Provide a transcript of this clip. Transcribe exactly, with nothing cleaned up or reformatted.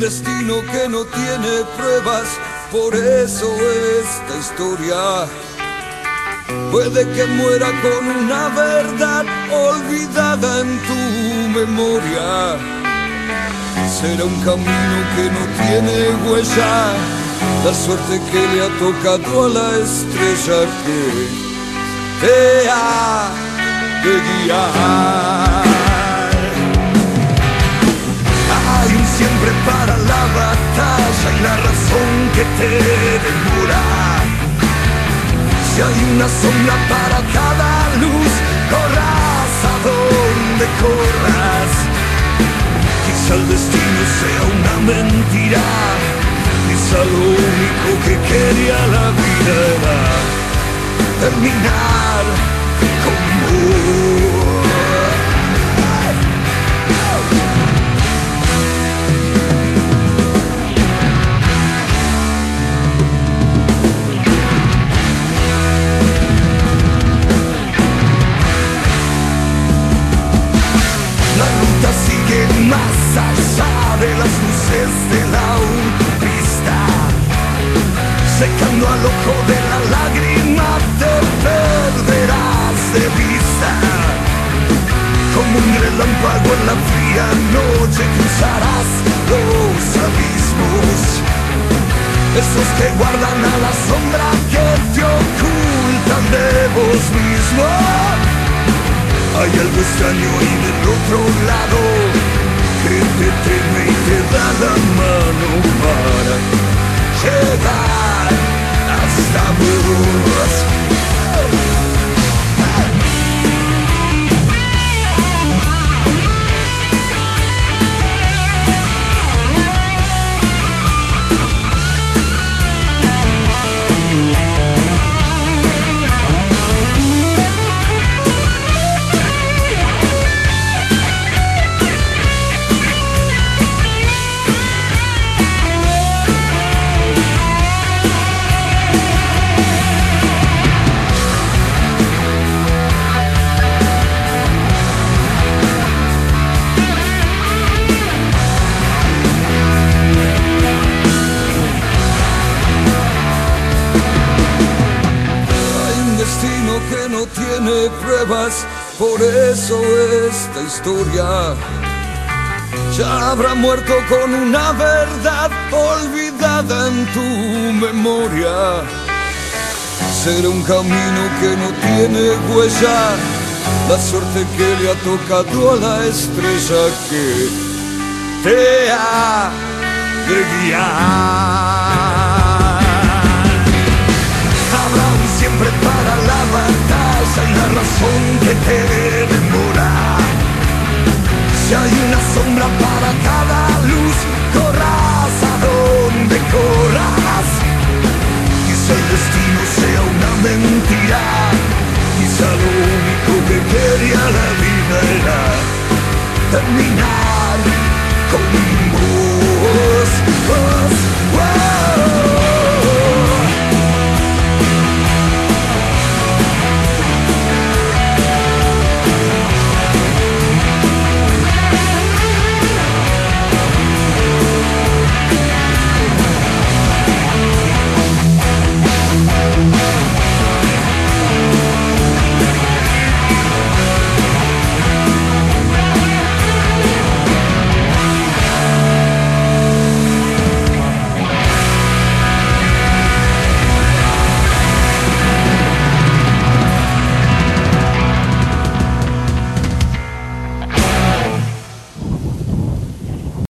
destino que no tiene pruebas, por eso esta historia puede que muera con una verdad olvidada en tu memoria. Será un camino que no tiene huella, la suerte que le ha tocado a la estrella que te ha de guiar. Hay un siempre para la batalla y la razón que te demora. Si hay una sombra para cada luz, corras a donde corras. Quizá el destino sea una mentira, quizá lo único que quería la vida era terminar con vos. Más allá de las luces de la autopista, secando al ojo de la lágrima te perderás de vista. Como un relámpago en la fría noche cruzarás los abismos, esos que guardan a la sombra que te ocultan de vos mismo. Hay algo extraño y del otro lado que te teme y te da la mano para llegar hasta vos. Que no tiene pruebas, por eso esta historia ya habrá muerto con una verdad olvidada en tu memoria. Será un camino que no tiene huella, la suerte que le ha tocado a la estrella que te ha de guiar. Siempre para la batalla y la razón que te demora. Si hay una sombra para cada luz, corras a donde corras. Quizá el destino sea una mentira, quizá lo único que quería la vida era terminar con vos.